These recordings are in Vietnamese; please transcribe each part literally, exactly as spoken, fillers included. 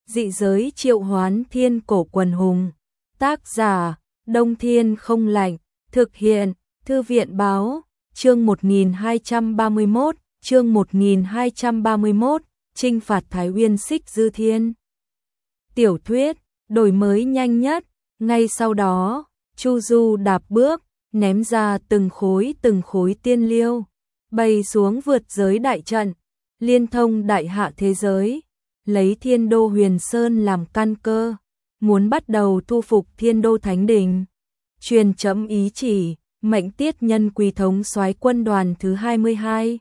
Dị giới triệu hoán thiên cổ quần hùng. Tác giả, Đông Thiên Không Lạnh. Thực hiện, Thư viện báo. Chương một nghìn hai trăm ba mươi mốt, chương một nghìn hai trăm ba mươi mốt, Chinh phạt Thái Uyên Xích Dư Thiên. Tiểu thuyết, đổi mới nhanh nhất. Ngay sau đó, Chu Du đạp bước, ném ra từng khối từng khối tiên liêu, bay xuống vượt giới đại trận, liên thông đại hạ thế giới, lấy Thiên Đô Huyền Sơn làm căn cơ, muốn bắt đầu thu phục Thiên Đô Thánh Đình. Truyền chấm ý chỉ, mệnh tiết nhân Quý thống soái quân đoàn thứ hai mươi hai,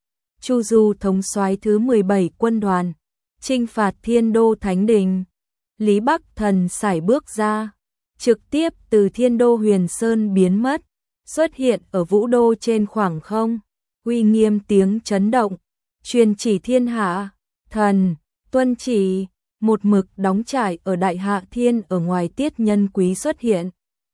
Chu Du thống soái thứ mười bảy quân đoàn, chinh phạt Thiên Đô Thánh Đình. Lý Bắc Thần sải bước ra, trực tiếp từ Thiên Đô Huyền Sơn biến mất, xuất hiện ở Vũ Đô trên khoảng không, uy nghiêm tiếng chấn động, truyền chỉ thiên hạ, thần, tuân chỉ, một mực đóng trại ở Đại Hạ Thiên ở ngoài tiết nhân Quý xuất hiện.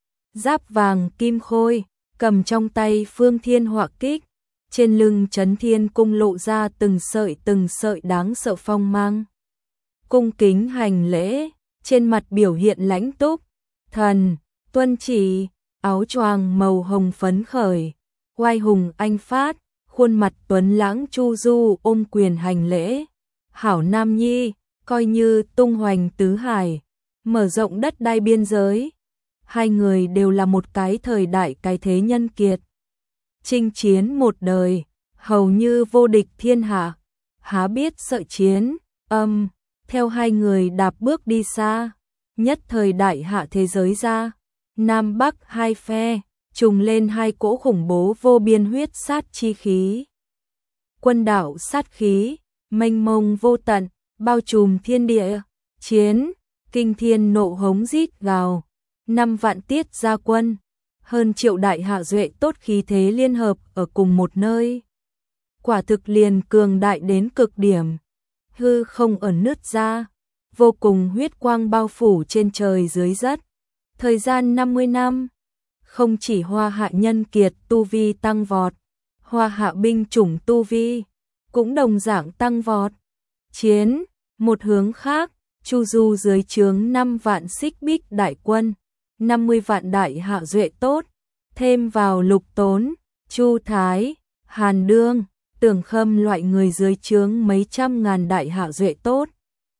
Giáp vàng kim khôi, cầm trong tay phương thiên họa kích, trên lưng Chấn Thiên cung lộ ra từng sợi từng sợi đáng sợ phong mang. Cung kính hành lễ, trên mặt biểu hiện lãnh túc, thần, tuân chỉ, áo choàng màu hồng phấn khởi, oai hùng anh phát, khuôn mặt tuấn lãng Chu Du ôm quyền hành lễ. Hảo Nam Nhi, coi như tung hoành tứ hải, mở rộng đất đai biên giới. Hai người đều là một cái thời đại cái thế nhân kiệt. Chinh chiến một đời, hầu như vô địch thiên hạ, há biết sợ chiến, âm, theo hai người đạp bước đi xa, nhất thời đại hạ thế giới ra, Nam Bắc hai phe, trùng lên hai cỗ khủng bố vô biên huyết sát chi khí. Quân đạo sát khí, mênh mông vô tận, bao trùm thiên địa, chiến, kinh thiên nộ hống rít gào, năm vạn tiết gia quân, hơn triệu đại hạ duệ tốt khí thế liên hợp ở cùng một nơi. Quả thực liền cường đại đến cực điểm, hư không ẩn nứt ra, vô cùng huyết quang bao phủ trên trời dưới đất. Thời gian năm mươi năm, không chỉ Hoa Hạ nhân kiệt tu vi tăng vọt, Hoa Hạ binh chủng tu vi cũng đồng dạng tăng vọt. Chiến, một hướng khác, Chu Du dưới trướng năm vạn xích bích đại quân, năm mươi vạn đại hạ duệ tốt, thêm vào Lục Tốn, Chu Thái, Hàn Đương, Tưởng Khâm loại người dưới trướng mấy trăm ngàn đại hạ duệ tốt.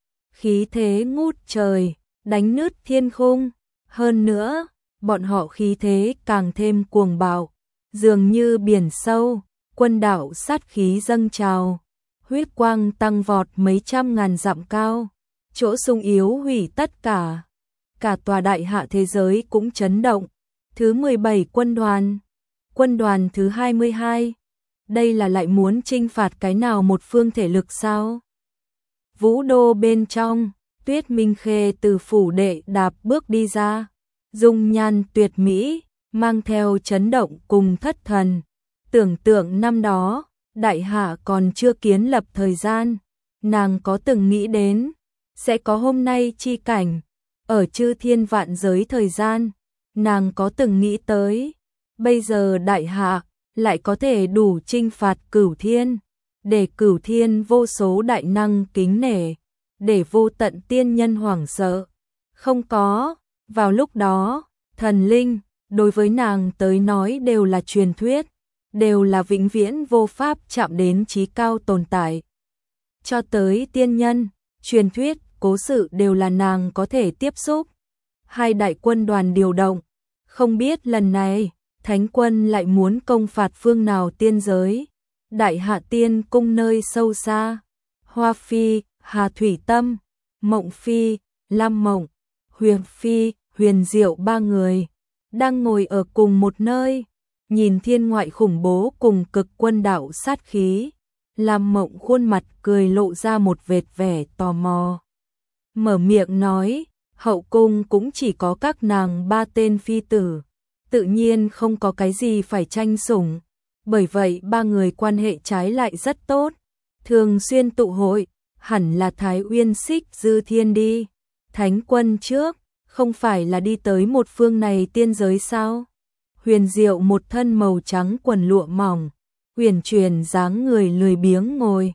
Khí thế ngút trời, đánh nứt thiên khung, hơn nữa, bọn họ khí thế càng thêm cuồng bạo, dường như biển sâu, quân đạo sát khí dâng trào, huyết quang tăng vọt mấy trăm ngàn dặm cao, chỗ sung yếu hủy tất cả. Cả tòa đại hạ thế giới cũng chấn động. Thứ mười bảy quân đoàn, quân đoàn thứ hai mươi hai, đây là lại muốn chinh phạt cái nào một phương thể lực sao? Vũ Đô bên trong, Tuyết Minh Khê từ phủ đệ đạp bước đi ra, dung nhan tuyệt mỹ, mang theo chấn động cùng thất thần. Tưởng tượng năm đó, đại hạ còn chưa kiến lập thời gian, nàng có từng nghĩ đến sẽ có hôm nay chi cảnh. Ở chư thiên vạn giới thời gian, nàng có từng nghĩ tới, bây giờ đại hạ lại có thể đủ chinh phạt cửu thiên, để cửu thiên vô số đại năng kính nể, để vô tận tiên nhân hoảng sợ. Không có, vào lúc đó, thần linh, đối với nàng tới nói đều là truyền thuyết, đều là vĩnh viễn vô pháp chạm đến chí cao tồn tại. Cho tới tiên nhân, truyền thuyết, cố sự đều là nàng có thể tiếp xúc. Hai đại quân đoàn điều động, không biết lần này Thánh quân lại muốn công phạt phương nào tiên giới. Đại Hạ Tiên cung nơi sâu xa, Hoa Phi, Hà Thủy Tâm, Mộng Phi, Lam Mộng, Huyền Phi, Huyền Diệu ba người đang ngồi ở cùng một nơi, nhìn thiên ngoại khủng bố cùng cực quân đạo sát khí. Lam Mộng khuôn mặt cười lộ ra một vệt vẻ tò mò, mở miệng nói, hậu cung cũng chỉ có các nàng ba tên phi tử, tự nhiên không có cái gì phải tranh sủng, bởi vậy ba người quan hệ trái lại rất tốt, thường xuyên tụ hội, hẳn là Thái Uyên Xích Dư Thiên đi. Thánh quân trước, không phải là đi tới một phương này tiên giới sao? Huyền Diệu một thân màu trắng quần lụa mỏng, huyền truyền dáng người lười biếng ngồi,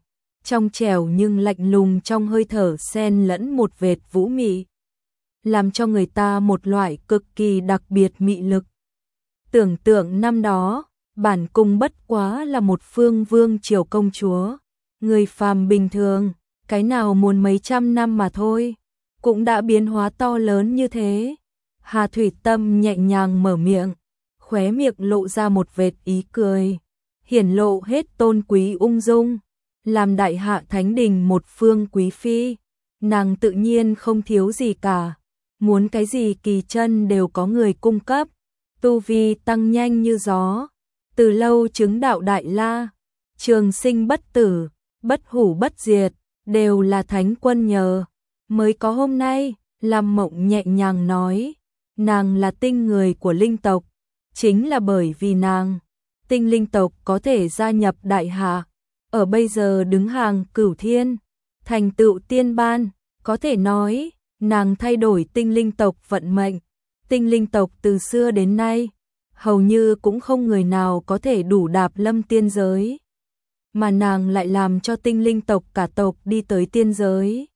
trong trẻo nhưng lạnh lùng trong hơi thở xen lẫn một vệt vũ mị, làm cho người ta một loại cực kỳ đặc biệt mị lực. Tưởng tượng năm đó, bản cung bất quá là một phương vương triều công chúa, người phàm bình thường, cái nào muốn mấy trăm năm mà thôi, cũng đã biến hóa to lớn như thế. Hà Thủy Tâm nhẹ nhàng mở miệng, khóe miệng lộ ra một vệt ý cười, hiển lộ hết tôn quý ung dung, làm đại hạ thánh đình một phương quý phi, nàng tự nhiên không thiếu gì cả, muốn cái gì kỳ chân đều có người cung cấp, tu vi tăng nhanh như gió, từ lâu chứng đạo đại la, trường sinh bất tử, bất hủ bất diệt, đều là thánh quân nhờ, mới có hôm nay. Lam Mộng nhẹ nhàng nói, nàng là tinh người của linh tộc, chính là bởi vì nàng, tinh linh tộc có thể gia nhập đại hạ, ở bây giờ đứng hàng cửu thiên, thành tựu tiên ban, có thể nói, nàng thay đổi tinh linh tộc vận mệnh. Tinh linh tộc từ xưa đến nay, hầu như cũng không người nào có thể đủ đạp lâm tiên giới, mà nàng lại làm cho tinh linh tộc cả tộc đi tới tiên giới.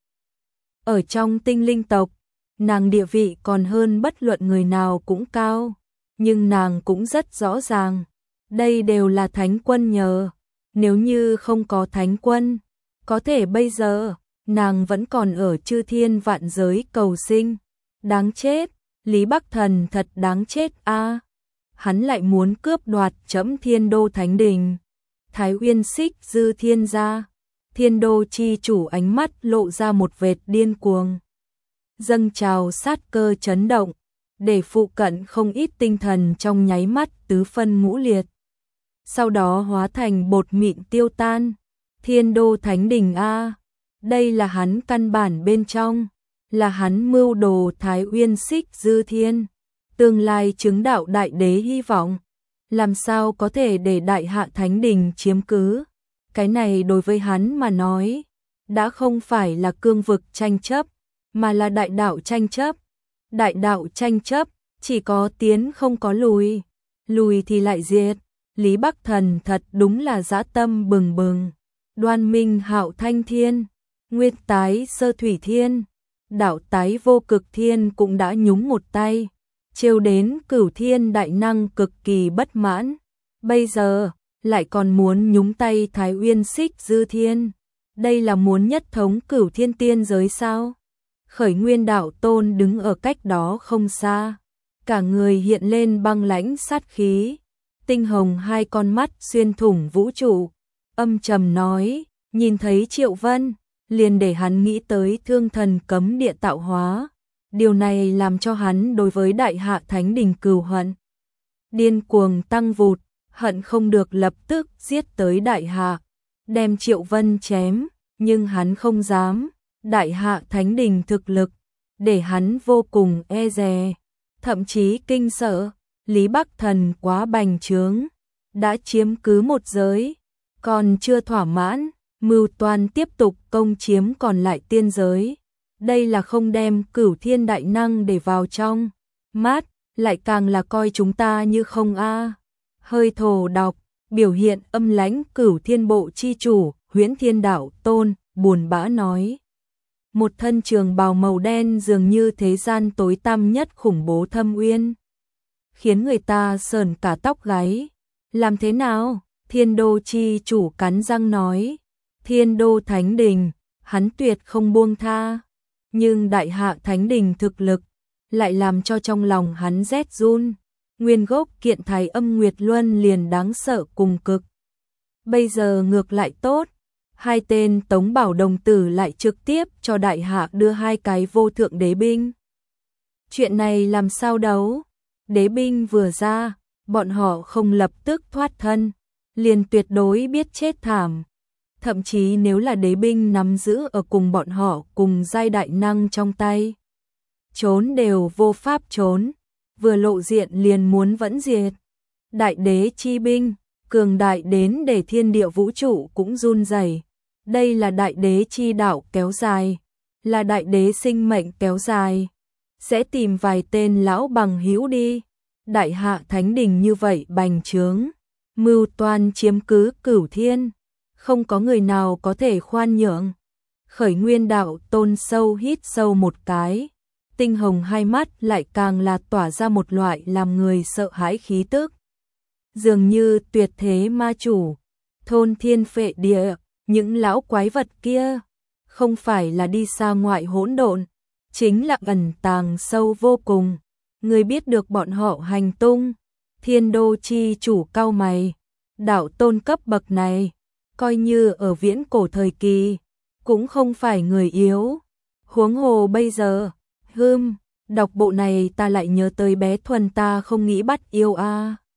Ở trong tinh linh tộc, nàng địa vị còn hơn bất luận người nào cũng cao, nhưng nàng cũng rất rõ ràng, đây đều là thánh quân nhờ, nếu như không có thánh quân, có thể bây giờ, nàng vẫn còn ở chư thiên vạn giới cầu sinh, đáng chết, Lý Bắc Thần thật đáng chết a. À. Hắn lại muốn cướp đoạt Trẫm Thiên Đô Thánh Đình. Thái Uyên Xích Dư Thiên gia, Thiên Đô chi chủ ánh mắt lộ ra một vệt điên cuồng, dâng trào sát cơ chấn động, để phụ cận không ít tinh thần trong nháy mắt tứ phân ngũ liệt. Sau đó hóa thành bột mịn tiêu tan. Thiên Đô Thánh Đình a, đây là hắn căn bản bên trong, là hắn mưu đồ Thái Uyên Xích Dư Thiên, tương lai chứng đạo đại đế hy vọng, làm sao có thể để đại hạ thánh đình chiếm cứ. Cái này đối với hắn mà nói, đã không phải là cương vực tranh chấp, mà là đại đạo tranh chấp. Đại đạo tranh chấp, chỉ có tiến không có lùi, lùi thì lại diệt. Lý Bắc Thần thật đúng là dã tâm bừng bừng. Đoan Minh Hạo Thanh Thiên, Nguyên Tái Sơ Thủy Thiên, Đạo Tái Vô Cực Thiên cũng đã nhúng một tay, trêu đến Cửu Thiên đại năng cực kỳ bất mãn. Bây giờ, lại còn muốn nhúng tay Thái Uyên Xích Dư Thiên. Đây là muốn nhất thống Cửu Thiên tiên giới sao? Khởi Nguyên Đạo Tôn đứng ở cách đó không xa, cả người hiện lên băng lãnh sát khí, tinh hồng hai con mắt xuyên thủng vũ trụ, âm trầm nói, nhìn thấy Triệu Vân, liền để hắn nghĩ tới Thương Thần cấm địa tạo hóa. Điều này làm cho hắn đối với đại hạ thánh đình cừu hận điên cuồng tăng vụt, hận không được lập tức giết tới đại hạ, đem Triệu Vân chém, nhưng hắn không dám. Đại hạ thánh đình thực lực, để hắn vô cùng e dè, thậm chí kinh sợ. Lý Bắc Thần quá bành trướng, đã chiếm cứ một giới, còn chưa thỏa mãn, mưu toan tiếp tục công chiếm còn lại tiên giới. Đây là không đem Cửu Thiên đại năng để vào trong mắt, lại càng là coi chúng ta như không a. Hơi thổ đọc, biểu hiện âm lãnh Cửu Thiên bộ chi chủ, Huyễn Thiên Đạo Tôn, buồn bã nói. Một thân trường bào màu đen dường như thế gian tối tăm nhất khủng bố thâm uyên, khiến người ta sởn cả tóc gáy. Làm thế nào? Thiên Đô chi chủ cắn răng nói. Thiên Đô Thánh Đình, hắn tuyệt không buông tha. Nhưng đại hạ Thánh Đình thực lực, lại làm cho trong lòng hắn rét run. Nguyên gốc kiện thái âm Nguyệt Luân liền đáng sợ cùng cực. Bây giờ ngược lại tốt. Hai tên Tống Bảo đồng tử lại trực tiếp cho đại hạ đưa hai cái vô thượng đế binh. Chuyện này làm sao đấu? Đế binh vừa ra, bọn họ không lập tức thoát thân, liền tuyệt đối biết chết thảm. Thậm chí nếu là đế binh nắm giữ ở cùng bọn họ cùng giai đại năng trong tay, trốn đều vô pháp trốn, vừa lộ diện liền muốn vẫn diệt. Đại đế chi binh, cường đại đến để thiên địa vũ trụ cũng run rẩy. Đây là đại đế chi đạo kéo dài, là đại đế sinh mệnh kéo dài. Sẽ tìm vài tên lão bằng hữu đi. Đại hạ thánh đình như vậy bành trướng, mưu toan chiếm cứ Cửu Thiên, không có người nào có thể khoan nhượng. Khởi Nguyên Đạo Tôn sâu hít sâu một cái, tinh hồng hai mắt lại càng là tỏa ra một loại làm người sợ hãi khí tức. Dường như tuyệt thế ma chủ, thôn thiên phệ địa, những lão quái vật kia, không phải là đi xa ngoại hỗn độn, chính là ẩn tàng sâu vô cùng. Người biết được bọn họ hành tung, Thiên Đô chi chủ cao mày, đạo tôn cấp bậc này, coi như ở viễn cổ thời kỳ, cũng không phải người yếu. Huống hồ bây giờ, hưm, đọc bộ này ta lại nhớ tới bé Thuần ta không nghĩ bắt yêu a.